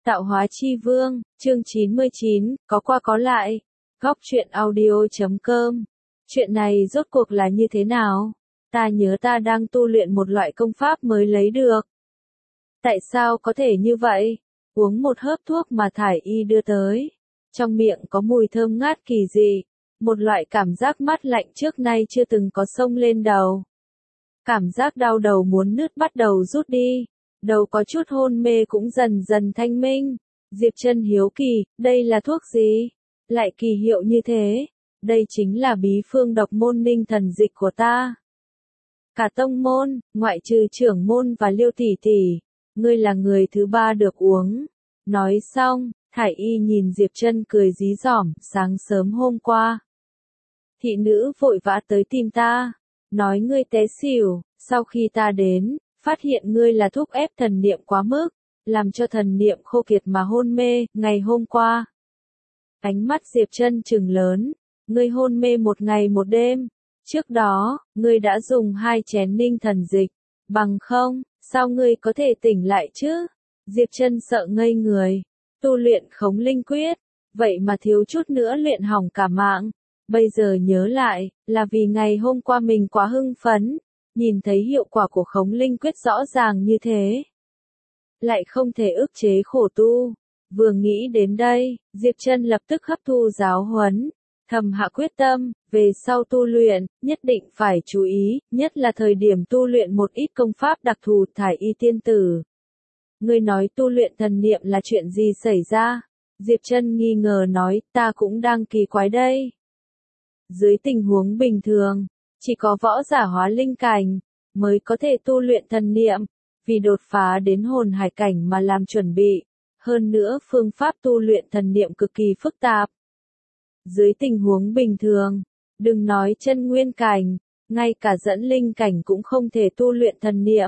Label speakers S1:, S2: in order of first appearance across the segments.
S1: Tạo hóa chi vương, chương 99, có qua có lại. Góc truyện audio.com. Chuyện này rốt cuộc là như thế nào? Ta nhớ ta đang tu luyện một loại công pháp mới lấy được. Tại sao có thể như vậy? Uống một hớp thuốc mà thải y đưa tới. Trong miệng có mùi thơm ngát kỳ dị. Một loại cảm giác mát lạnh trước nay chưa từng có xông lên đầu. Cảm giác đau đầu muốn nứt bắt đầu rút đi. Đầu có chút hôn mê cũng dần dần thanh minh. Diệp Trân hiếu kỳ, đây là thuốc gì? Lại kỳ hiệu như thế. Đây chính là bí phương độc môn ninh thần dịch của ta. Cả tông môn, ngoại trừ trưởng môn và Liêu tỷ tỷ, ngươi là người thứ ba được uống. Nói xong, thải y nhìn Diệp Trân cười dí dỏm, sáng sớm hôm qua. Thị nữ vội vã tới tìm ta, nói ngươi té xỉu, sau khi ta đến, phát hiện ngươi là thúc ép thần niệm quá mức, làm cho thần niệm khô kiệt mà hôn mê, ngày hôm qua. Ánh mắt Diệp Trân trừng lớn, ngươi hôn mê một ngày một đêm, trước đó, ngươi đã dùng 2 chén ninh thần dịch, bằng không, sao ngươi có thể tỉnh lại chứ? Diệp Trân sợ ngây người, tu luyện khống linh quyết, vậy mà thiếu chút nữa luyện hỏng cả mạng. Bây giờ nhớ lại, là vì ngày hôm qua mình quá hưng phấn, nhìn thấy hiệu quả của khống linh quyết rõ ràng như thế. Lại không thể ức chế khổ tu. Vừa nghĩ đến đây, Diệp Trân lập tức hấp thu giáo huấn, thầm hạ quyết tâm, về sau tu luyện, nhất định phải chú ý, nhất là thời điểm tu luyện một ít công pháp đặc thù thải y tiên tử. Ngươi nói tu luyện thần niệm là chuyện gì xảy ra? Diệp Trân nghi ngờ nói, ta cũng đang kỳ quái đây. Dưới tình huống bình thường, chỉ có võ giả hóa linh cảnh mới có thể tu luyện thần niệm, vì đột phá đến hồn hải cảnh mà làm chuẩn bị. Hơn nữa phương pháp tu luyện thần niệm cực kỳ phức tạp. Dưới tình huống bình thường, đừng nói chân nguyên cảnh, ngay cả dẫn linh cảnh cũng không thể tu luyện thần niệm.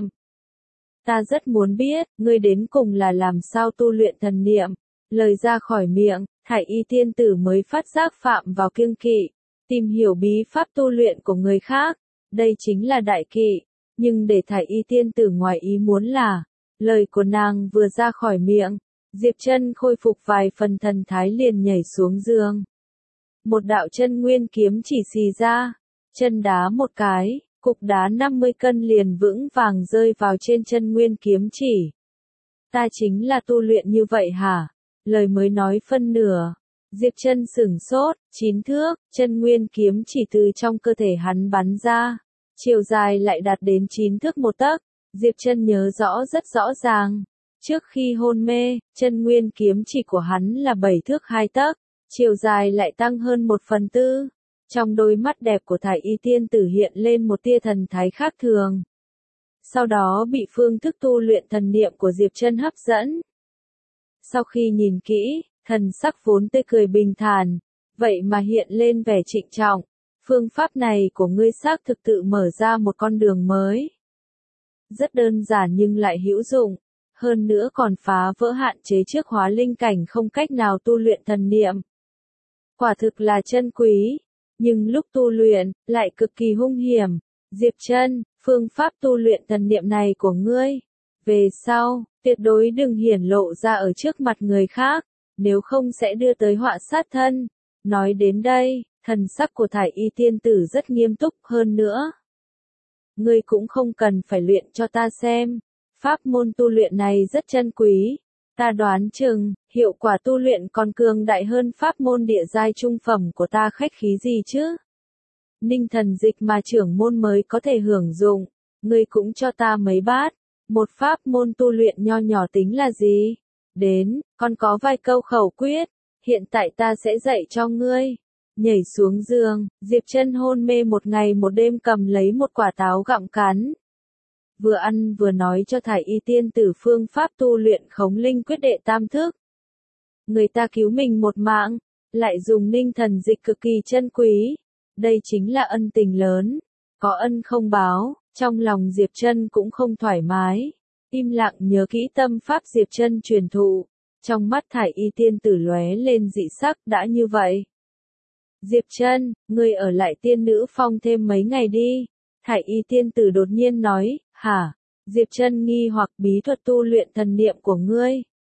S1: Ta rất muốn biết, ngươi đến cùng là làm sao tu luyện thần niệm. Lời ra khỏi miệng, thải y tiên tử mới phát giác phạm vào kiêng kỵ. Tìm hiểu bí pháp tu luyện của người khác, đây chính là đại kỵ, nhưng để thải y tiên tử ngoài ý muốn là, lời của nàng vừa ra khỏi miệng, Diệp Trân khôi phục vài phần thần thái liền nhảy xuống giường. Một đạo chân nguyên kiếm chỉ xì ra, chân đá một cái, cục đá 50 cân liền vững vàng rơi vào trên chân nguyên kiếm chỉ. Ta chính là tu luyện như vậy hả? Lời mới nói phân nửa. Diệp Trân sửng sốt, 9 thước, chân nguyên kiếm chỉ từ trong cơ thể hắn bắn ra. Chiều dài lại đạt đến 9 thước 1 tấc. Diệp Trân nhớ rõ rất rõ ràng. Trước khi hôn mê, chân nguyên kiếm chỉ của hắn là 7 thước 2 tấc. Chiều dài lại tăng hơn 1/4. Trong đôi mắt đẹp của thải y tiên tử hiện lên một tia thần thái khác thường. Sau đó bị phương thức tu luyện thần niệm của Diệp Trân hấp dẫn. Sau khi nhìn kỹ, thần sắc vốn tươi cười bình thản, vậy mà hiện lên vẻ trịnh trọng. Phương pháp này của ngươi xác thực tự mở ra một con đường mới. Rất đơn giản nhưng lại hữu dụng, hơn nữa còn phá vỡ hạn chế trước hóa linh cảnh không cách nào tu luyện thần niệm. Quả thực là chân quý, nhưng lúc tu luyện, lại cực kỳ hung hiểm. Diệp Trân, phương pháp tu luyện thần niệm này của ngươi, về sau, tuyệt đối đừng hiển lộ ra ở trước mặt người khác, nếu không sẽ đưa tới họa sát thân. Nói đến đây, thần sắc của thải y tiên tử rất nghiêm túc hơn nữa. Ngươi cũng không cần phải luyện cho ta xem, pháp môn tu luyện này rất chân quý. Ta đoán chừng, hiệu quả tu luyện còn cường đại hơn pháp môn địa giai trung phẩm của ta khách khí gì chứ? Ninh thần dịch mà trưởng môn mới có thể hưởng dụng, ngươi cũng cho ta mấy bát. Một pháp môn tu luyện nho nhỏ tính là gì? Đến, còn có vài câu khẩu quyết, hiện tại ta sẽ dạy cho ngươi. Nhảy xuống giường, Diệp Trân hôn mê một ngày một đêm cầm lấy một quả táo gặm cắn. Vừa ăn vừa nói cho thải y tiên tử phương pháp tu luyện khống linh quyết đệ tam thức. Người ta cứu mình một mạng, lại dùng ninh thần dịch cực kỳ chân quý. Đây chính là ân tình lớn, có ân không báo, trong lòng Diệp Trân cũng không thoải mái. Im lặng nhớ kỹ tâm pháp Diệp Trân truyền thụ, trong mắt thải y tiên tử lóe lên dị sắc. Đã như vậy, Diệp Trân, ngươi ở lại tiên nữ phong thêm mấy ngày đi. Thải y tiên tử đột nhiên nói, hả? Diệp Trân nghi hoặc bí thuật tu luyện thần niệm của ngươi.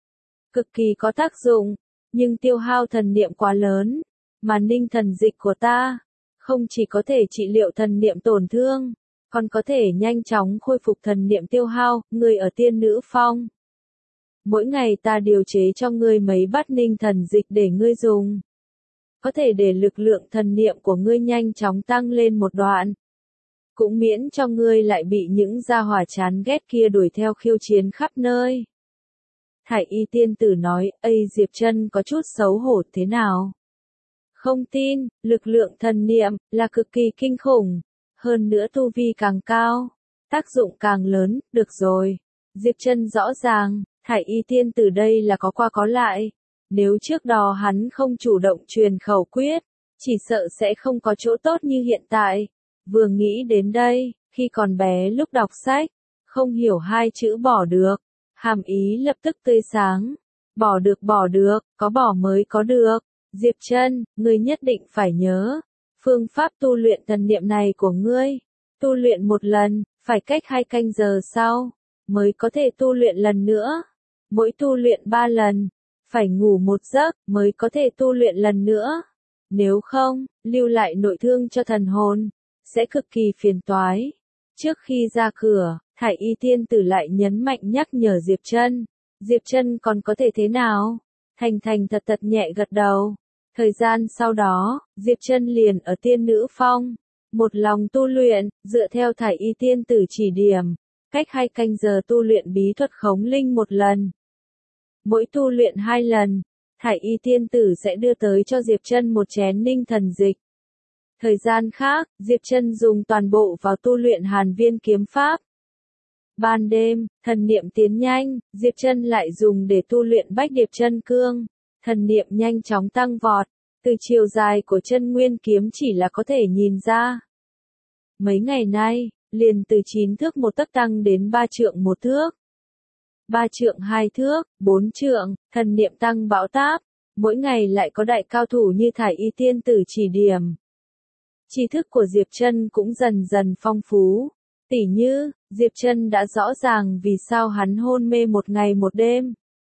S1: cực kỳ có tác dụng, nhưng tiêu hao thần niệm quá lớn, mà ninh thần dịch của ta, không chỉ có thể trị liệu thần niệm tổn thương, còn có thể nhanh chóng khôi phục thần niệm tiêu hao, ngươi ở tiên nữ phong. Mỗi ngày ta điều chế cho ngươi mấy bát ninh thần dịch để ngươi dùng. Có thể để lực lượng thần niệm của ngươi nhanh chóng tăng lên một đoạn. Cũng miễn cho ngươi lại bị những gia hỏa chán ghét kia đuổi theo khiêu chiến khắp nơi. Thải y tiên tử nói, Ây Diệp Trân có chút xấu hổ thế nào? Không tin, lực lượng thần niệm là cực kỳ kinh khủng. Hơn nữa tu vi càng cao, tác dụng càng lớn, được rồi. Diệp Trân rõ ràng, Thải y tiên tử đây là có qua có lại. Nếu trước đó hắn không chủ động truyền khẩu quyết, chỉ sợ sẽ không có chỗ tốt như hiện tại. Vừa nghĩ đến đây, khi còn bé lúc đọc sách, không hiểu hai chữ bỏ được, hàm ý lập tức tươi sáng. Bỏ được, có bỏ mới có được. Diệp Trân, ngươi nhất định phải nhớ, phương pháp tu luyện thần niệm này của ngươi, tu luyện một lần, phải cách 2 canh giờ sau, mới có thể tu luyện lần nữa. Mỗi tu luyện 3 lần, phải ngủ 1 giấc, mới có thể tu luyện lần nữa. Nếu không, lưu lại nội thương cho thần hồn, sẽ cực kỳ phiền toái. Trước khi ra cửa, Thải y tiên tử lại nhấn mạnh nhắc nhở Diệp Trân. Diệp Trân còn có thể thế nào? Thành thành thật thật nhẹ gật đầu. Thời gian sau đó, Diệp Trân liền ở tiên nữ phong. Một lòng tu luyện, dựa theo Thải y tiên tử chỉ điểm. Cách 2 canh giờ tu luyện bí thuật khống linh 1 lần. Mỗi tu luyện 2 lần, Thải y tiên tử sẽ đưa tới cho Diệp Trân một chén ninh thần dịch. Thời gian khác, Diệp Trân dùng toàn bộ vào tu luyện Hàn Viên kiếm pháp. Ban đêm, thần niệm tiến nhanh, Diệp Trân lại dùng để tu luyện Bách Điệp Chân Cương. Thần niệm nhanh chóng tăng vọt, từ chiều dài của chân nguyên kiếm chỉ là có thể nhìn ra. Mấy ngày nay, liền từ 9 thước 1 tấc tăng đến 3 trượng 1 thước. 3 trượng 2 thước, 4 trượng, thần niệm tăng bão táp, mỗi ngày lại có đại cao thủ như Thải y tiên tử chỉ điểm. Tri thức của Diệp Trân cũng dần dần phong phú. Tỉ như, Diệp Trân đã rõ ràng vì sao hắn hôn mê 1 ngày 1 đêm.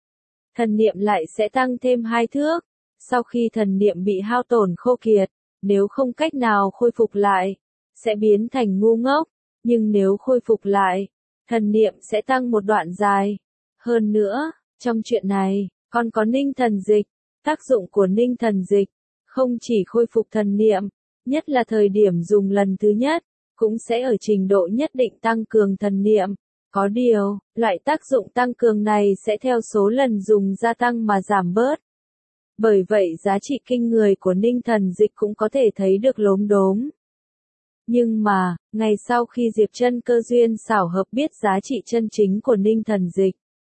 S1: Thần niệm lại sẽ tăng thêm 2 thước. Sau khi thần niệm bị hao tổn khô kiệt, nếu không cách nào khôi phục lại, sẽ biến thành ngu ngốc. Nhưng nếu khôi phục lại, thần niệm sẽ tăng một đoạn dài. Hơn nữa, trong chuyện này, còn có ninh thần dịch. Tác dụng của ninh thần dịch, không chỉ khôi phục thần niệm, nhất là thời điểm dùng lần thứ nhất, cũng sẽ ở trình độ nhất định tăng cường thần niệm. Có điều, loại tác dụng tăng cường này sẽ theo số lần dùng gia tăng mà giảm bớt. Bởi vậy giá trị kinh người của ninh thần dịch cũng có thể thấy được lốm đốm. Nhưng mà, ngày sau khi Diệp Trân cơ duyên xảo hợp biết giá trị chân chính của ninh thần dịch,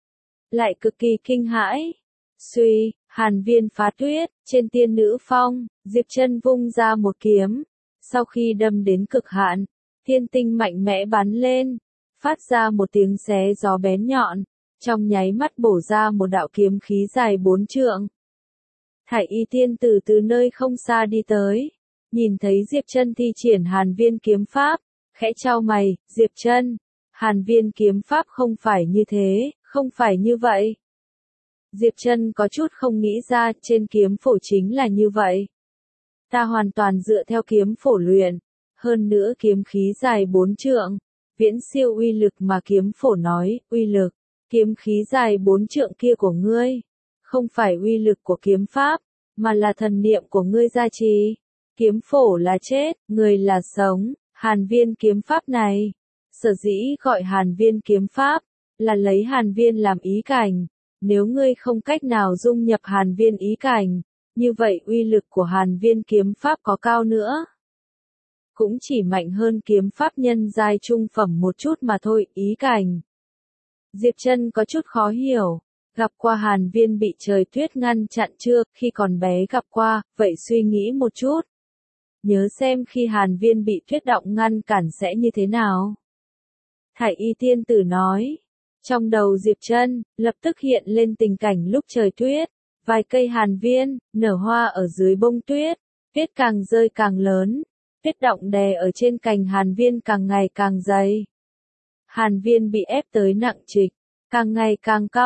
S1: lại cực kỳ kinh hãi. Suy, Hàn Viên phá tuyết, trên tiên nữ phong, Diệp Trân vung ra một kiếm. Sau khi đâm đến cực hạn, thiên tinh mạnh mẽ bắn lên, phát ra một tiếng xé gió bén nhọn, trong nháy mắt bổ ra một đạo kiếm khí dài 4 trượng. Thải y tiên tử từ nơi không xa đi tới, nhìn thấy Diệp Trân thi triển Hàn Viên kiếm pháp, khẽ chau mày, Diệp Trân, Hàn Viên kiếm pháp không phải như thế, không phải như vậy. Diệp Trân có chút không nghĩ ra trên kiếm phổ chính là như vậy. Ta hoàn toàn dựa theo kiếm phổ luyện, hơn nữa kiếm khí dài 4 trượng, viễn siêu uy lực mà kiếm phổ nói, uy lực, kiếm khí dài 4 trượng kia của ngươi, không phải uy lực của kiếm pháp, mà là thần niệm của ngươi gia trì. Kiếm phổ là chết, người là sống, Hàn Viên kiếm pháp này, sở dĩ gọi Hàn Viên kiếm pháp, là lấy Hàn Viên làm ý cảnh. Nếu ngươi không cách nào dung nhập Hàn Viên ý cảnh, như vậy uy lực của Hàn Viên kiếm pháp có cao nữa, cũng chỉ mạnh hơn kiếm pháp nhân giai trung phẩm một chút mà thôi, ý cảnh. Diệp Trân có chút khó hiểu, gặp qua Hàn Viên bị trời tuyết ngăn chặn chưa, khi còn bé gặp qua, vậy suy nghĩ một chút. Nhớ xem khi Hàn Viên bị tuyết động ngăn cản sẽ như thế nào. Thải y tiên tử nói. Trong đầu Diệp Trân, lập tức hiện lên tình cảnh lúc trời tuyết, vài cây Hàn Viên, nở hoa ở dưới bông tuyết, tuyết càng rơi càng lớn, tuyết động đè ở trên cành Hàn Viên càng ngày càng dày. Hàn Viên bị ép tới nặng trịch, càng ngày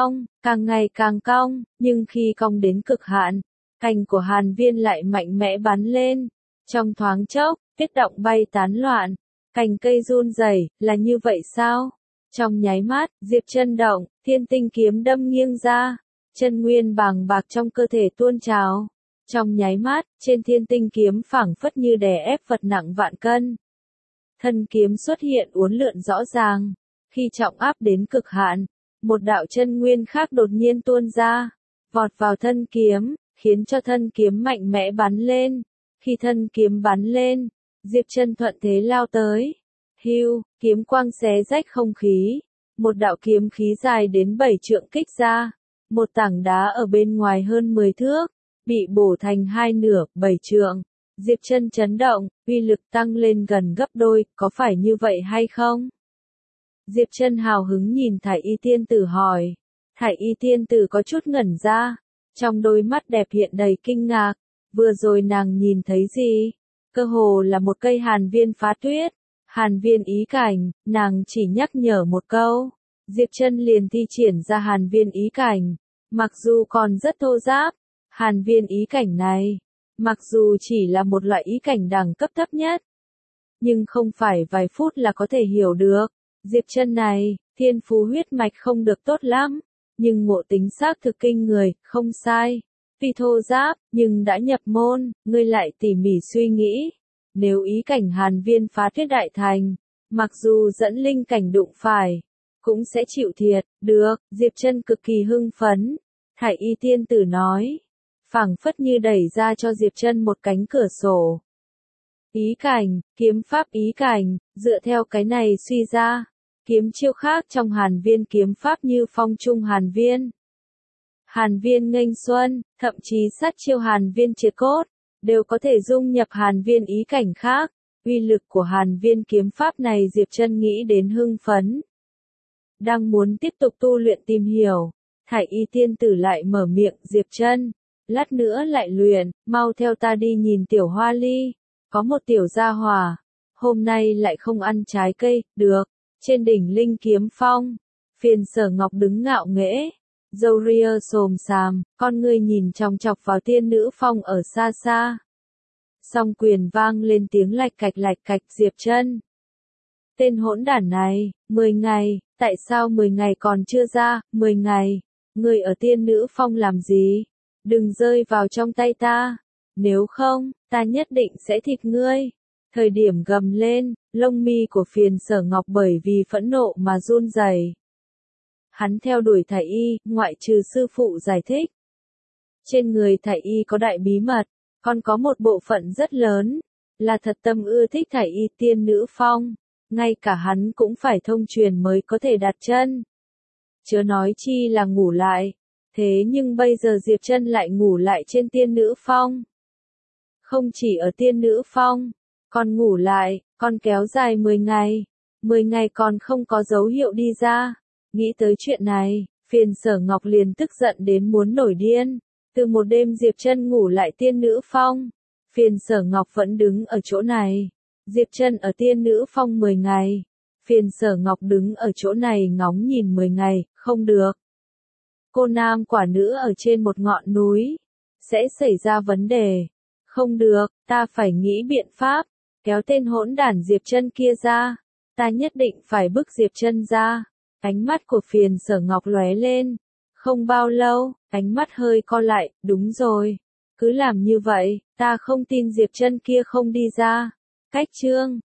S1: càng cong, nhưng khi cong đến cực hạn, cành của Hàn Viên lại mạnh mẽ bắn lên. Trong thoáng chốc, tuyết động bay tán loạn, cành cây run rẩy, là như vậy sao? Trong nháy mắt, Diệp Chân động, thiên tinh kiếm đâm nghiêng ra, chân nguyên bàng bạc trong cơ thể tuôn trào. Trong nháy mắt, trên thiên tinh kiếm phảng phất như đè ép vật nặng vạn cân. Thân kiếm xuất hiện uốn lượn rõ ràng, khi trọng áp đến cực hạn, một đạo chân nguyên khác đột nhiên tuôn ra, vọt vào thân kiếm, khiến cho thân kiếm mạnh mẽ bắn lên. Khi thân kiếm bắn lên, Diệp Chân thuận thế lao tới. Hưu, kiếm quang xé rách không khí, một đạo kiếm khí dài đến 7 trượng kích ra, một tảng đá ở bên ngoài hơn 10 thước, bị bổ thành hai nửa, 7 trượng. Diệp Chân chấn động, uy lực tăng lên gần gấp đôi, có phải như vậy hay không? Diệp Chân hào hứng nhìn Thải Y tiên tử hỏi. Thải Y tiên tử có chút ngẩn ra, trong đôi mắt đẹp hiện đầy kinh ngạc, vừa rồi nàng nhìn thấy gì? Cơ hồ là một cây hàn viên phá tuyết, hàn viên ý cảnh, nàng chỉ nhắc nhở một câu, Diệp Chân liền thi triển ra hàn viên ý cảnh, mặc dù còn rất thô ráp, hàn viên ý cảnh này, mặc dù chỉ là một loại ý cảnh đẳng cấp thấp nhất, nhưng không phải vài phút là có thể hiểu được. Diệp Chân này, thiên phú huyết mạch không được tốt lắm, nhưng ngộ tính xác thực kinh người, không sai. Tuy thô ráp, nhưng đã nhập môn, ngươi lại tỉ mỉ suy nghĩ. Nếu ý cảnh hàn viên phá tuyết đại thành, mặc dù dẫn linh cảnh đụng phải, cũng sẽ chịu thiệt, được, Diệp Chân cực kỳ hưng phấn. Thải Y tiên tử nói, phảng phất như đẩy ra cho Diệp Chân một cánh cửa sổ. Ý cảnh, kiếm pháp ý cảnh, dựa theo cái này suy ra, kiếm chiêu khác trong hàn viên kiếm pháp như phong trung hàn viên, hàn viên nghênh xuân, thậm chí sát chiêu hàn viên triệt cốt, đều có thể dung nhập hàn viên ý cảnh khác. Uy lực của hàn viên kiếm pháp này Diệp Chân nghĩ đến hưng phấn. Đang muốn tiếp tục tu luyện tìm hiểu, Thải Y tiên tử lại mở miệng, Diệp Chân, lát nữa lại luyện, mau theo ta đi nhìn tiểu hoa ly. Có một tiểu gia hỏa, hôm nay lại không ăn trái cây, được. Trên đỉnh linh kiếm phong, Phiền Sở Ngọc đứng ngạo nghễ, râu ria xồm xàm, con ngươi nhìn chòng chọc vào tiên nữ phong ở xa xa. Song quyền vang lên tiếng lạch cạch, Diệp Chân. Tên hỗn đản này, 10 ngày, tại sao 10 ngày còn chưa ra, 10 ngày, ngươi ở tiên nữ phong làm gì? Đừng rơi vào trong tay ta, nếu không, ta nhất định sẽ thịt ngươi. Thời điểm gầm lên, lông mi của Phiền Sở Ngọc bởi vì phẫn nộ mà run rẩy. Hắn theo đuổi Thải Y, ngoại trừ sư phụ giải thích. Trên người Thải Y có đại bí mật, còn có một bộ phận rất lớn, là thật tâm ưa thích Thải Y tiên nữ phong, ngay cả hắn cũng phải thông truyền mới có thể đặt chân. Chớ nói chi là ngủ lại, thế nhưng bây giờ Diệp Chân lại ngủ lại trên tiên nữ phong. Không chỉ ở tiên nữ phong, còn ngủ lại, còn kéo dài 10 ngày. 10 ngày còn không có dấu hiệu đi ra. Nghĩ tới chuyện này, Phiền Sở Ngọc liền tức giận đến muốn nổi điên. Từ một đêm Diệp Chân ngủ lại tiên nữ phong, Phiền Sở Ngọc vẫn đứng ở chỗ này. Diệp Chân ở tiên nữ phong 10 ngày. Phiền Sở Ngọc đứng ở chỗ này ngóng nhìn 10 ngày, không được. Cô nam quả nữ ở trên một ngọn núi, sẽ xảy ra vấn đề. Không được, ta phải nghĩ biện pháp, kéo tên hỗn đản Diệp Chân kia ra. Ta nhất định phải bức Diệp Chân ra. Ánh mắt của Phiền Sở Ngọc lóe lên. Không bao lâu, ánh mắt hơi co lại, đúng rồi. Cứ làm như vậy, ta không tin Diệp Chân kia không đi ra. Cách chương